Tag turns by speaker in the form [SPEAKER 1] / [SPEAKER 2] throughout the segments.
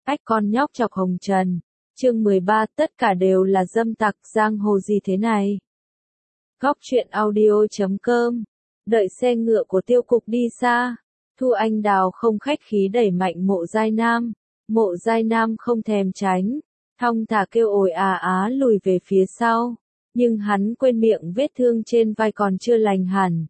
[SPEAKER 1] Ách con nhóc chọc hồng trần. Chương 13, tất cả đều là dâm tặc, giang hồ gì thế này? Góc truyện audio.com. Đợi xe ngựa của Tiêu Cục đi xa, Thu Anh Đào không khách khí đẩy mạnh Mộ Giai Nam. Mộ Giai Nam không thèm tránh, thong thả kêu ồi á lùi về phía sau, nhưng hắn quên miệng vết thương trên vai còn chưa lành hẳn.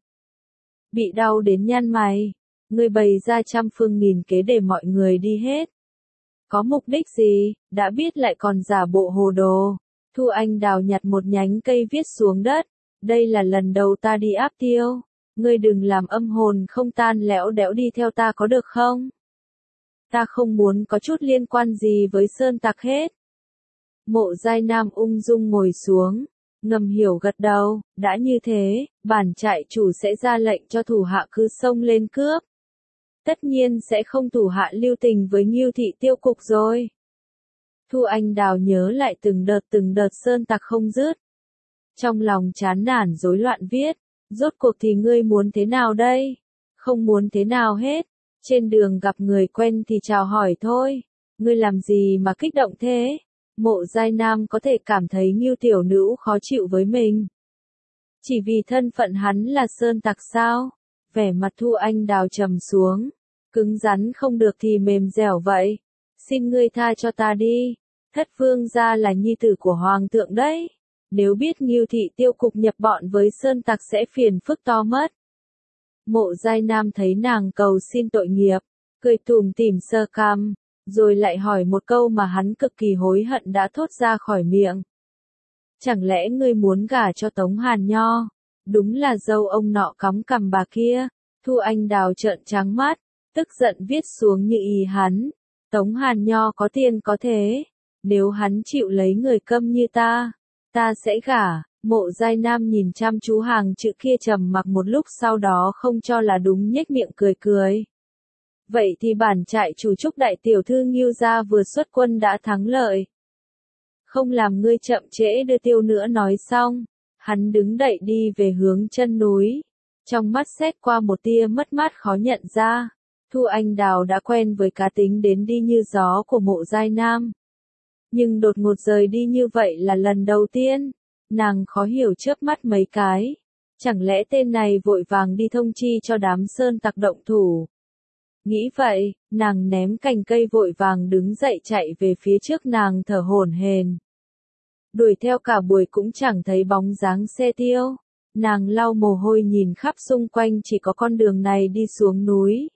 [SPEAKER 1] Bị đau đến nhăn mày, người bày ra trăm phương nghìn kế để mọi người đi hết. Có mục đích gì, đã biết lại còn giả bộ hồ đồ. Thu Anh Đào nhặt một nhánh cây viết xuống đất, đây là lần đầu ta đi áp tiêu, ngươi đừng làm âm hồn không tan lẽo đẽo đi theo ta có được không? Ta không muốn có chút liên quan gì với sơn tặc hết. Mộ Giai Nam ung dung ngồi xuống, ngầm hiểu gật đầu, đã như thế, bản trại chủ sẽ ra lệnh cho thủ hạ cứ xông lên cướp. Tất nhiên sẽ không thủ hạ lưu tình với Ngưu thị Tiêu Cục rồi. Thu Anh Đào nhớ lại từng đợt sơn tặc không dứt. Trong lòng chán nản rối loạn viết, rốt cuộc thì ngươi muốn thế nào đây? Không muốn thế nào hết, trên đường gặp người quen thì chào hỏi thôi, ngươi làm gì mà kích động thế? Mộ Giai Nam có thể cảm thấy Ngưu tiểu nữ khó chịu với mình. Chỉ vì thân phận hắn là sơn tặc sao? Vẻ mặt Thu Anh Đào trầm xuống, cứng rắn không được thì mềm dẻo vậy. Xin ngươi tha cho ta đi, Thất Vương gia là nhi tử của hoàng thượng đấy. Nếu biết Ngưu thị Tiêu Cục nhập bọn với sơn tặc sẽ phiền phức to mất. Mộ Giai Nam thấy nàng cầu xin tội nghiệp, cười tủm tỉm sờ cằm, rồi lại hỏi một câu mà hắn cực kỳ hối hận đã thốt ra khỏi miệng. Chẳng lẽ ngươi muốn gả cho Tống Hàn Nho? Đúng là dâu ông nọ cắm cằm bà kia. Thu Anh Đào trợn trắng mắt, tức giận viết xuống như ý hắn. Tống Hàn Nho có tiền có thế, nếu hắn chịu lấy người câm như ta sẽ gả. Mộ Giai Nam nhìn chăm chú hàng chữ kia trầm mặc một lúc sau đó không cho là đúng nhếch miệng cười. Vậy thì bản trại chủ chúc đại tiểu thư Ngưu gia vừa xuất quân đã thắng lợi. Không làm ngươi chậm trễ đưa tiêu nữa nói xong, hắn đứng dậy đi về hướng chân núi. Trong mắt xét qua một tia mất mát khó nhận ra, Thu Anh Đào đã quen với cá tính đến đi như gió của Mộ Giai Nam. Nhưng đột ngột rời đi như vậy là lần đầu tiên, nàng khó hiểu chớp mắt mấy cái. Chẳng lẽ tên này vội vàng đi thông chi cho đám sơn tặc động thủ? Nghĩ vậy, nàng ném cành cây vội vàng đứng dậy chạy về phía trước nàng thở hổn hển. Đuổi theo cả buổi cũng chẳng thấy bóng dáng xe tiêu. Nàng lau mồ hôi nhìn khắp xung quanh chỉ có con đường này đi xuống núi.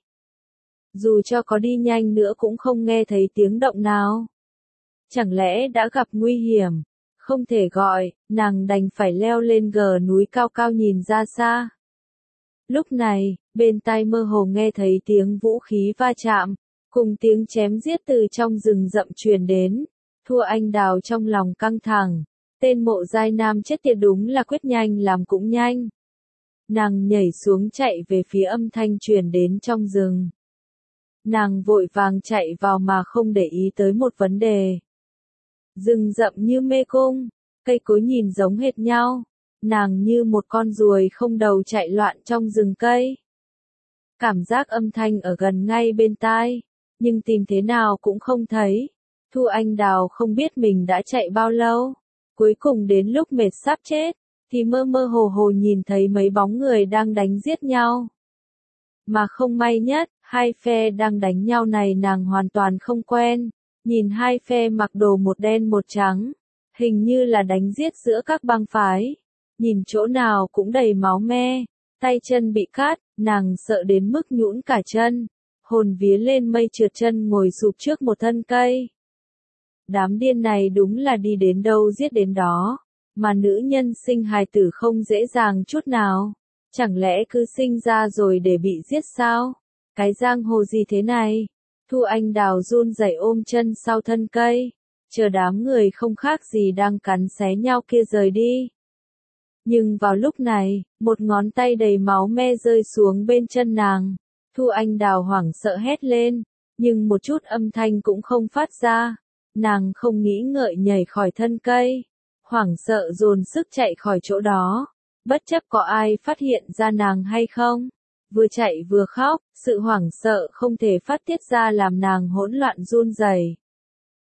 [SPEAKER 1] Dù cho có đi nhanh nữa cũng không nghe thấy tiếng động nào. Chẳng lẽ đã gặp nguy hiểm? Không thể gọi, nàng đành phải leo lên gờ núi cao cao nhìn ra xa. Lúc này, bên tai mơ hồ nghe thấy tiếng vũ khí va chạm, cùng tiếng chém giết từ trong rừng rậm truyền đến. Thu Anh Đào trong lòng căng thẳng, tên Mộ Giai Nam chết tiệt đúng là quyết nhanh làm cũng nhanh. Nàng nhảy xuống chạy về phía âm thanh truyền đến trong rừng. Nàng vội vàng chạy vào mà không để ý tới một vấn đề. Rừng rậm như mê cung, cây cối nhìn giống hệt nhau, nàng như một con ruồi không đầu chạy loạn trong rừng cây. Cảm giác âm thanh ở gần ngay bên tai, nhưng tìm thế nào cũng không thấy. Thu Anh Đào không biết mình đã chạy bao lâu, cuối cùng đến lúc mệt sắp chết, thì mơ mơ hồ hồ nhìn thấy mấy bóng người đang đánh giết nhau. Mà không may nhất, hai phe đang đánh nhau này nàng hoàn toàn không quen. Nhìn hai phe mặc đồ một đen một trắng, hình như là đánh giết giữa các bang phái. Nhìn chỗ nào cũng đầy máu me, tay chân bị cắt, nàng sợ đến mức nhũn cả chân, hồn vía lên mây trượt chân ngồi sụp trước một thân cây. Đám điên này đúng là đi đến đâu giết đến đó, mà nữ nhân sinh hài tử không dễ dàng chút nào. Chẳng lẽ cứ sinh ra rồi để bị giết sao? Cái giang hồ gì thế này? Thu Anh Đào run rẩy ôm chân sau thân cây, chờ đám người không khác gì đang cắn xé nhau kia rời đi. Nhưng vào lúc này, một ngón tay đầy máu me rơi xuống bên chân nàng. Thu Anh Đào hoảng sợ hét lên, nhưng một chút âm thanh cũng không phát ra. Nàng không nghĩ ngợi nhảy khỏi thân cây, hoảng sợ dồn sức chạy khỏi chỗ đó, bất chấp có ai phát hiện ra nàng hay không. Vừa chạy vừa khóc, sự hoảng sợ không thể phát tiết ra làm nàng hỗn loạn run rẩy.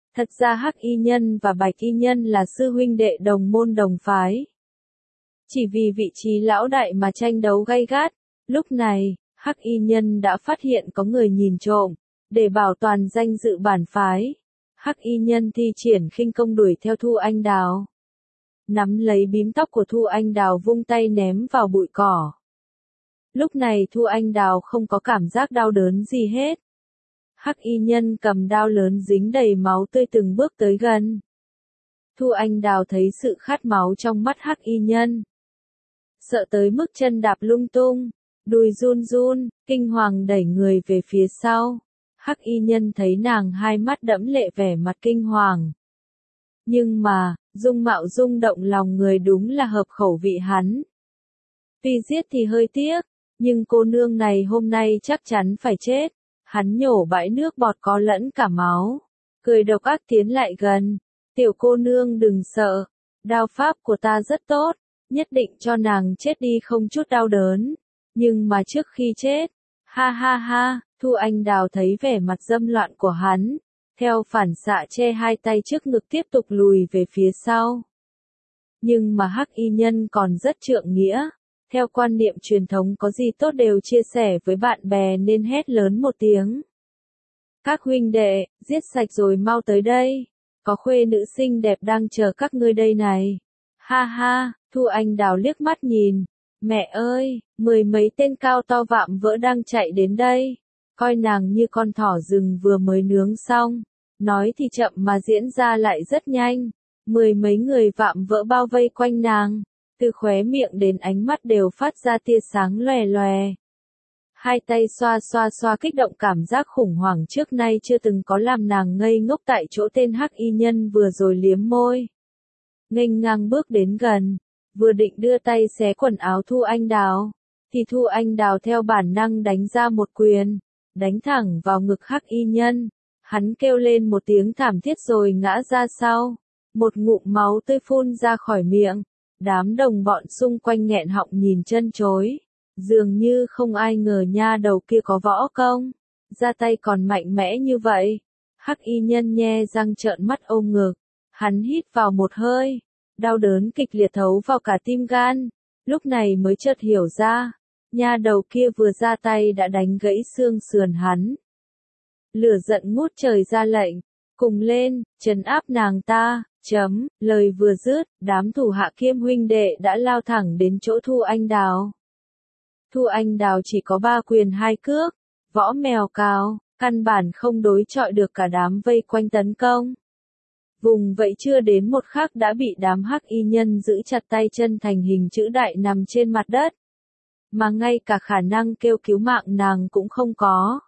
[SPEAKER 1] Thật ra Hắc Y Nhân và Bạch Y Nhân là sư huynh đệ đồng môn đồng phái. Chỉ vì vị trí lão đại mà tranh đấu gay gắt. Lúc này, Hắc Y Nhân đã phát hiện có người nhìn trộm. Để bảo toàn danh dự bản phái, Hắc Y Nhân thi triển khinh công đuổi theo Thu Anh Đào. Nắm lấy bím tóc của Thu Anh Đào vung tay ném vào bụi cỏ. Lúc này Thu Anh Đào không có cảm giác đau đớn gì hết. Hắc Y Nhân cầm đao lớn dính đầy máu tươi từng bước tới gần. Thu Anh Đào thấy sự khát máu trong mắt Hắc Y Nhân. Sợ tới mức chân đạp lung tung, đùi run run, kinh hoàng đẩy người về phía sau. Hắc Y Nhân thấy nàng hai mắt đẫm lệ vẻ mặt kinh hoàng. Nhưng mà, dung mạo rung động lòng người đúng là hợp khẩu vị hắn. Tuy giết thì hơi tiếc, nhưng cô nương này hôm nay chắc chắn phải chết. Hắn nhổ bãi nước bọt có lẫn cả máu. Cười độc ác tiến lại gần. Tiểu cô nương đừng sợ. Đao pháp của ta rất tốt. Nhất định cho nàng chết đi không chút đau đớn. Nhưng mà trước khi chết. Ha ha ha. Thu Anh Đào thấy vẻ mặt dâm loạn của hắn. Theo phản xạ che hai tay trước ngực tiếp tục lùi về phía sau. Nhưng mà Hắc Y Nhân còn rất trượng nghĩa. Theo quan niệm truyền thống có gì tốt đều chia sẻ với bạn bè nên hét lớn một tiếng. Các huynh đệ, giết sạch rồi mau tới đây. Có khuê nữ xinh đẹp đang chờ các ngươi đây này. Ha ha, Thu Anh Đào liếc mắt nhìn. Mẹ ơi, mười mấy tên cao to vạm vỡ đang chạy đến đây. Coi nàng như con thỏ rừng vừa mới nướng xong. Nói thì chậm mà diễn ra lại rất nhanh. Mười mấy người vạm vỡ bao vây quanh nàng. Từ khóe miệng đến ánh mắt đều phát ra tia sáng lòe lòe. Hai tay xoa xoa xoa kích động cảm giác khủng hoảng trước nay chưa từng có làm nàng ngây ngốc tại chỗ tên Hắc Y Nhân vừa rồi liếm môi. Nghênh ngang bước đến gần, vừa định đưa tay xé quần áo Thu Anh Đào, thì Thu Anh Đào theo bản năng đánh ra một quyền, đánh thẳng vào ngực Hắc Y Nhân. Hắn kêu lên một tiếng thảm thiết rồi ngã ra sau, một ngụm máu tươi phun ra khỏi miệng. Đám đồng bọn xung quanh nghẹn họng nhìn chân chối. Dường như không ai ngờ nha đầu kia có võ công. Ra tay còn mạnh mẽ như vậy. Hắc Y Nhân nhe răng trợn mắt ôm ngực. Hắn hít vào một hơi. Đau đớn kịch liệt thấu vào cả tim gan. Lúc này mới chợt hiểu ra. Nha đầu kia vừa ra tay đã đánh gãy xương sườn hắn. Lửa giận ngút trời ra lệnh. Cùng lên, trấn áp nàng ta. Lời vừa dứt, đám thủ hạ Kiêm huynh đệ đã lao thẳng đến chỗ Thu Anh Đào. Thu Anh Đào chỉ có 3 quyền 2 cước, võ mèo cào, căn bản không đối chọi được cả đám vây quanh tấn công. Vùng vậy chưa đến một khắc đã bị đám Hắc Y Nhân giữ chặt tay chân thành hình chữ đại nằm trên mặt đất. Mà ngay cả khả năng kêu cứu mạng nàng cũng không có.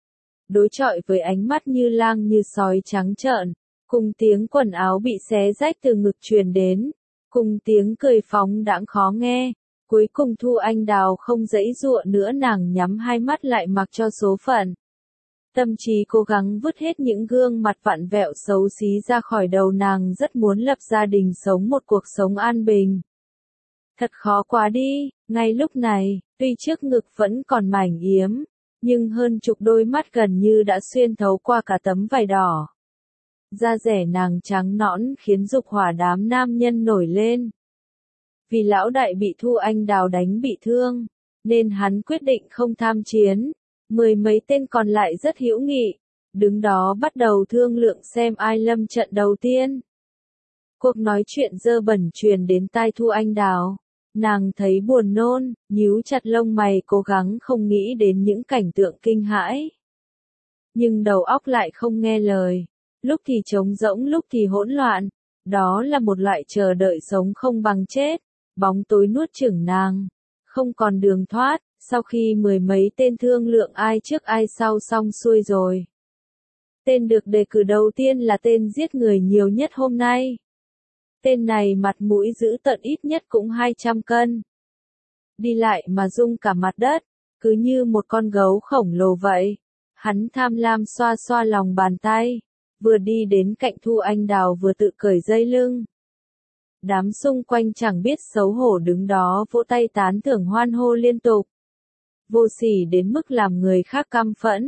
[SPEAKER 1] Đối chọi với ánh mắt như lang như sói trắng trợn. Cùng tiếng quần áo bị xé rách từ ngực truyền đến, cùng tiếng cười phóng đãng khó nghe, cuối cùng Thu Anh Đào không giãy giụa nữa nàng nhắm hai mắt lại mặc cho số phận. Tâm trí cố gắng vứt hết những gương mặt vặn vẹo xấu xí ra khỏi đầu nàng rất muốn lập gia đình sống một cuộc sống an bình. Thật khó quá đi, ngay lúc này, tuy trước ngực vẫn còn mảnh yếm, nhưng hơn chục đôi mắt gần như đã xuyên thấu qua cả tấm vải đỏ. Da rẻ nàng trắng nõn khiến dục hỏa đám nam nhân nổi lên. Vì lão đại bị Thu Anh Đào đánh bị thương, nên hắn quyết định không tham chiến. Mười mấy tên còn lại rất hữu nghị, đứng đó bắt đầu thương lượng xem ai lâm trận đầu tiên. Cuộc nói chuyện dơ bẩn truyền đến tai Thu Anh Đào. Nàng thấy buồn nôn, nhíu chặt lông mày cố gắng không nghĩ đến những cảnh tượng kinh hãi. Nhưng đầu óc lại không nghe lời. Lúc thì trống rỗng lúc thì hỗn loạn. Đó là một loại chờ đợi sống không bằng chết. Bóng tối nuốt chửng nàng. Không còn đường thoát, sau khi mười mấy tên thương lượng ai trước ai sau xong xuôi rồi. Tên được đề cử đầu tiên là tên giết người nhiều nhất hôm nay. Tên này mặt mũi dữ tợn ít nhất cũng 200 cân. Đi lại mà rung cả mặt đất, cứ như một con gấu khổng lồ vậy. Hắn tham lam xoa xoa lòng bàn tay, vừa đi đến cạnh Thu Anh Đào vừa tự cởi dây lưng. Đám xung quanh chẳng biết xấu hổ đứng đó vỗ tay tán thưởng hoan hô liên tục. Vô sỉ đến mức làm người khác căm phẫn.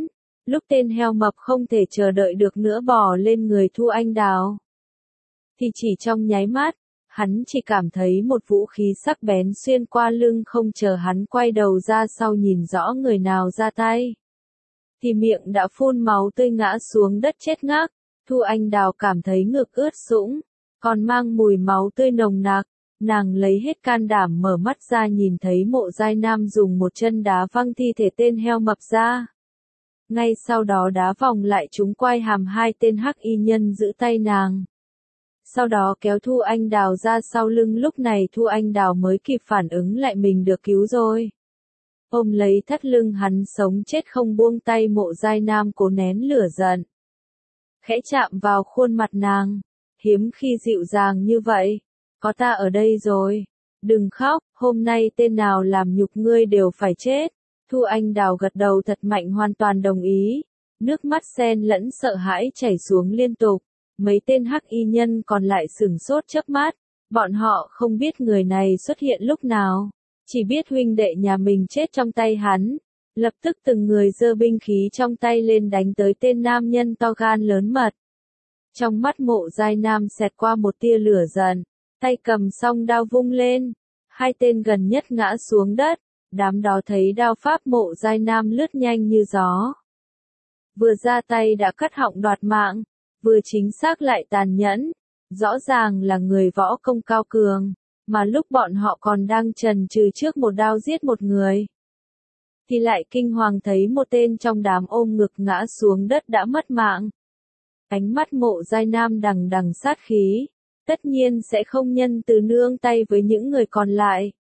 [SPEAKER 1] Lúc tên heo mập không thể chờ đợi được nữa bò lên người Thu Anh Đào, thì chỉ trong nháy mắt, hắn chỉ cảm thấy một vũ khí sắc bén xuyên qua lưng, không chờ hắn quay đầu ra sau nhìn rõ người nào ra tay, thì miệng đã phun máu tươi ngã xuống đất chết ngắc. Thu Anh Đào cảm thấy ngực ướt sũng, còn mang mùi máu tươi nồng nặc. Nàng lấy hết can đảm mở mắt ra, nhìn thấy Mộ Giai Nam dùng một chân đá văng thi thể tên heo mập ra. Ngay sau đó đá vòng lại trúng quai hàm hai tên hắc y nhân giữ tay nàng. Sau đó kéo Thu Anh Đào ra sau lưng, lúc này Thu Anh Đào mới kịp phản ứng lại mình được cứu rồi. Ôm lấy thắt lưng hắn sống chết không buông tay, Mộ Giai Nam cố nén lửa giận, khẽ chạm vào khuôn mặt nàng, hiếm khi dịu dàng như vậy. Có ta ở đây rồi, đừng khóc, hôm nay tên nào làm nhục ngươi đều phải chết. Thu Anh Đào gật đầu thật mạnh, hoàn toàn đồng ý. Nước mắt xen lẫn sợ hãi chảy xuống liên tục. Mấy tên hắc y nhân còn lại sửng sốt chớp mắt. Bọn họ không biết người này xuất hiện lúc nào, chỉ biết huynh đệ nhà mình chết trong tay hắn. Lập tức từng người giơ binh khí trong tay lên đánh tới tên nam nhân to gan lớn mật. Trong mắt Mộ Giai Nam xẹt qua một tia lửa giận, tay cầm song đao vung lên, hai tên gần nhất ngã xuống đất. Đám đó thấy đao pháp Mộ Giai Nam lướt nhanh như gió, vừa ra tay đã cắt họng đoạt mạng, vừa chính xác lại tàn nhẫn. Rõ ràng là người võ công cao cường, mà lúc bọn họ còn đang chần chừ trước một đao giết một người, thì lại kinh hoàng thấy một tên trong đám ôm ngực ngã xuống đất đã mất mạng. Ánh mắt Mộ Giai Nam đằng đằng sát khí, tất nhiên sẽ không nhân từ nương tay với những người còn lại.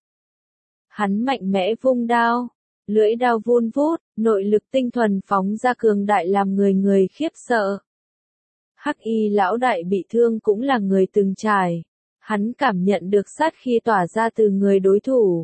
[SPEAKER 1] Hắn mạnh mẽ vung đao, lưỡi đao vun vút, nội lực tinh thuần phóng ra cường đại làm người người khiếp sợ. Hắc y lão đại bị thương cũng là người từng trải, hắn cảm nhận được sát khí tỏa ra từ người đối thủ.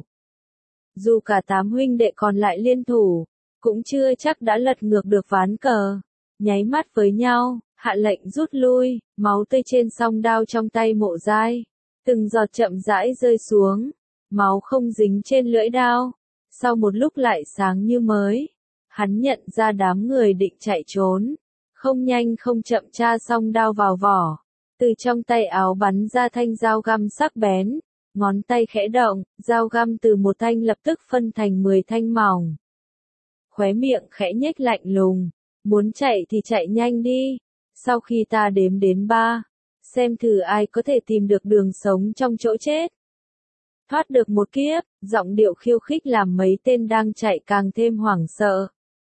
[SPEAKER 1] Dù cả 8 huynh đệ còn lại liên thủ, cũng chưa chắc đã lật ngược được ván cờ. Nháy mắt với nhau, hạ lệnh rút lui, máu tươi trên song đao trong tay Mộ Giai, từng giọt chậm rãi rơi xuống, máu không dính trên lưỡi đao. Sau một lúc lại sáng như mới, hắn nhận ra đám người định chạy trốn, không nhanh không chậm tra song đao vào vỏ, từ trong tay áo bắn ra thanh dao găm sắc bén, ngón tay khẽ động, dao găm từ một thanh lập tức phân thành 10 thanh mỏng. Khóe miệng khẽ nhếch lạnh lùng, muốn chạy thì chạy nhanh đi, sau khi ta đếm đến 3, xem thử ai có thể tìm được đường sống trong chỗ chết. Thoát được một kiếp, giọng điệu khiêu khích làm mấy tên đang chạy càng thêm hoảng sợ.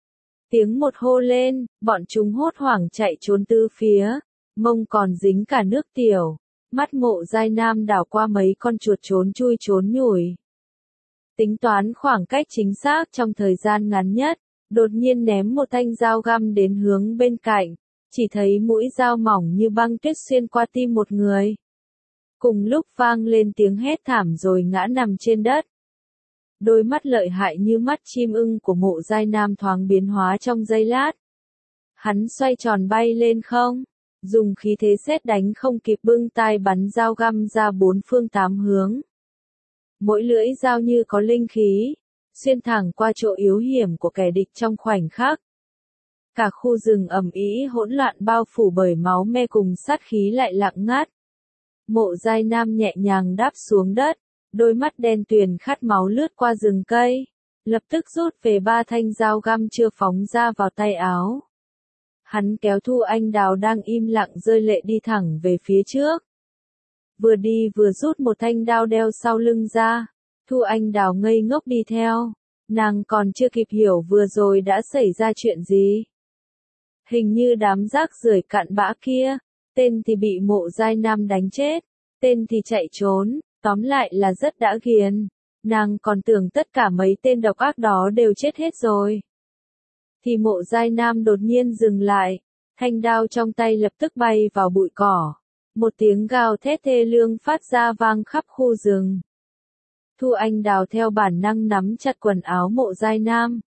[SPEAKER 1] Tiếng một hô lên, bọn chúng hốt hoảng chạy trốn tứ phía, mông còn dính cả nước tiểu. Mắt Mộ Giai Nam đảo qua mấy con chuột trốn chui trốn nhủi, tính toán khoảng cách chính xác trong thời gian ngắn nhất, đột nhiên ném một thanh dao găm đến hướng bên cạnh, chỉ thấy mũi dao mỏng như băng tuyết xuyên qua tim một người. Cùng lúc vang lên tiếng hét thảm rồi ngã nằm trên đất. Đôi mắt lợi hại như mắt chim ưng của Mộ Giai Nam thoáng biến hóa trong giây lát. Hắn xoay tròn bay lên không, dùng khí thế sét đánh không kịp bưng tay bắn dao găm ra 4 phương 8 hướng. Mỗi lưỡi dao như có linh khí, xuyên thẳng qua chỗ yếu hiểm của kẻ địch trong khoảnh khắc. Cả khu rừng ầm ĩ hỗn loạn bao phủ bởi máu me cùng sát khí lại lặng ngắt. Mộ Giai Nam nhẹ nhàng đáp xuống đất, đôi mắt đen tuyền khát máu lướt qua rừng cây, lập tức rút về 3 thanh dao găm chưa phóng ra vào tay áo. Hắn kéo Thu Anh Đào đang im lặng rơi lệ đi thẳng về phía trước. Vừa đi vừa rút một thanh đao đeo sau lưng ra, Thu Anh Đào ngây ngốc đi theo, nàng còn chưa kịp hiểu vừa rồi đã xảy ra chuyện gì. Hình như đám rác rưởi cặn bã kia, tên thì bị Mộ Giai Nam đánh chết, tên thì chạy trốn, tóm lại là rất đã ghiền. Nàng còn tưởng tất cả mấy tên độc ác đó đều chết hết rồi. Thì Mộ Giai Nam đột nhiên dừng lại, thanh đao trong tay lập tức bay vào bụi cỏ. Một tiếng gào thét thê lương phát ra vang khắp khu rừng. Thu Anh Đào theo bản năng nắm chặt quần áo Mộ Giai Nam.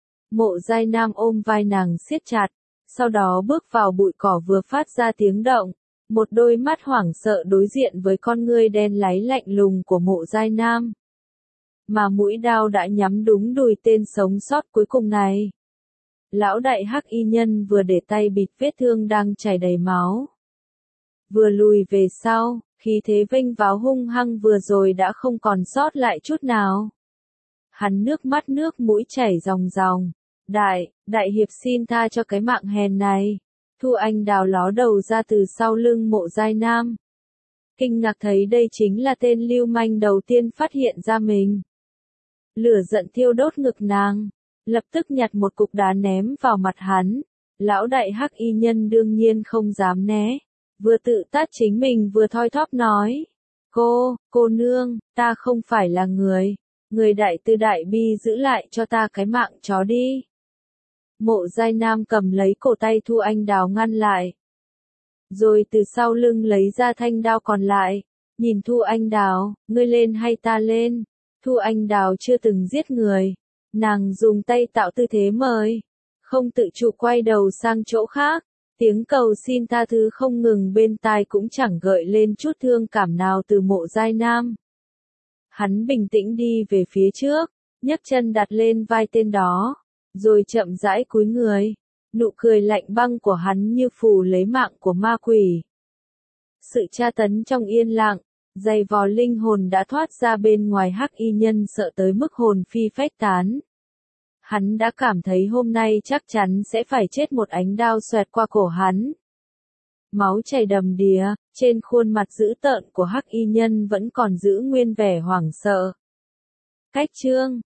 [SPEAKER 1] Mộ Giai Nam ôm vai nàng siết chặt, sau đó bước vào bụi cỏ vừa phát ra tiếng động. Một đôi mắt hoảng sợ đối diện với con ngươi đen láy lạnh lùng của Mộ Giai Nam. Mà mũi đao đã nhắm đúng đùi tên sống sót cuối cùng này. Lão đại hắc y nhân vừa để tay bịt vết thương đang chảy đầy máu, vừa lùi về sau, khí thế vênh váo hung hăng vừa rồi đã không còn sót lại chút nào. Hắn nước mắt nước mũi chảy ròng ròng. Đại hiệp xin tha cho cái mạng hèn này. Thu Anh Đào ló đầu ra từ sau lưng Mộ Giai Nam. Kinh ngạc thấy đây chính là tên lưu manh đầu tiên phát hiện ra mình. Lửa giận thiêu đốt ngực nàng, lập tức nhặt một cục đá ném vào mặt hắn. Lão đại hắc y nhân đương nhiên không dám né, vừa tự tát chính mình vừa thoi thóp nói. Cô nương, ta không phải là người đại tư đại bi giữ lại cho ta cái mạng chó đi. Mộ Giai Nam cầm lấy cổ tay Thu Anh Đào ngăn lại. Rồi từ sau lưng lấy ra thanh đao còn lại, nhìn Thu Anh Đào, ngươi lên hay ta lên? Thu Anh Đào chưa từng giết người, nàng dùng tay tạo tư thế mời, không tự chủ quay đầu sang chỗ khác, tiếng cầu xin tha thứ không ngừng bên tai cũng chẳng gợi lên chút thương cảm nào từ Mộ Giai Nam. Hắn bình tĩnh đi về phía trước, nhấc chân đặt lên vai tên đó, rồi chậm rãi cúi người. Nụ cười lạnh băng của hắn như phù lấy mạng của ma quỷ. Sự tra tấn trong yên lặng, dày vò linh hồn đã thoát ra bên ngoài hắc y nhân sợ tới mức hồn phi phách tán. Hắn đã cảm thấy hôm nay chắc chắn sẽ phải chết một ánh đao xoẹt qua cổ hắn. Máu chảy đầm đìa, trên khuôn mặt dữ tợn của hắc y nhân vẫn còn giữ nguyên vẻ hoảng sợ. Cách chương